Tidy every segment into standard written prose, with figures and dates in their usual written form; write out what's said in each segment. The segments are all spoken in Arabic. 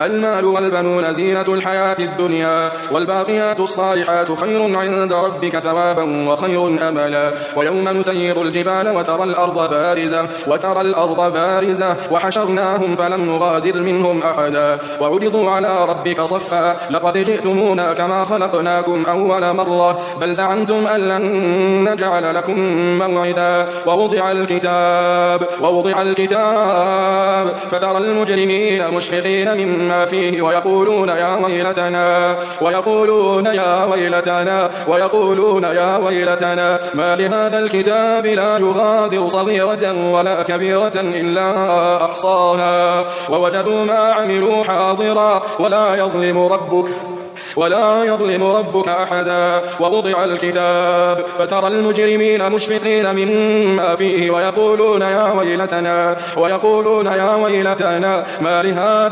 المال والبنون زينة الحياة الدنيا، والباقيات الصالحات خير عند ربك ثوابا وخير أملا. ويوم نسير الجبال وترى الأرض بارزة وحشرناهم فلم نغادر منهم أحدا وعرضوا على ربك صفا لقد جئتمونا كما خلقناكم أول مرة بل زعمتم أن لن نجعل لكم موعدا. ووضع الكتاب فترى المجرمين مشفقين مما فيه ويقولون يا ويلتنا ما لهذا الكتاب لا يغادر صغيرة ولا كبيرة إلا أحصاها ووجدوا ما عملوا حاضرا ولا يظلم ربك أحدا. ووضع الكتاب فترى المجرمين مشفقين مما فيه ويقولون يا ويلتنا ما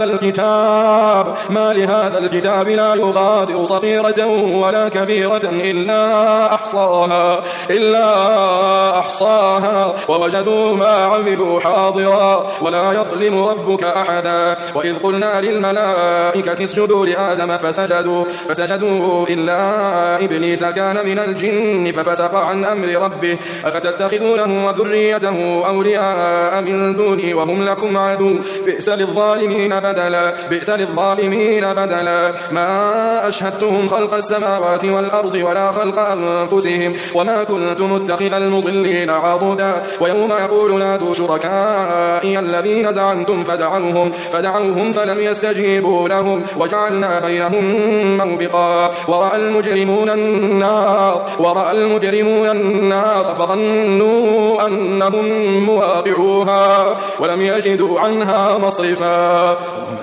لهذا الكتاب لا يغادر صغيرة ولا كبيرة إلا أحصاها ووجدوا ما عملوا حاضرا ولا يظلم ربك أحدا. وإذ قلنا للملائكة اسجدوا لآدم فسجدوا إلا إبليس كان من الجن ففسق عن أمر ربه أفتتخذونه وذريته أولياء من دوني وهم لكم عدو بئس للظالمين بدلا. ما أشهدتهم خلق السماوات والأرض ولا خلق أنفسهم وما كنت متخذ المضلين عضدا. ويوم يقول نادوا شركائي الذين زعمتم فدعوهم فلم يستجيبوا لهم وجعلنا بينهم موبقا. ورأى المجرمون النار فظنوا أنهم مواقعوها ولم يجدوا عنها مصرفا.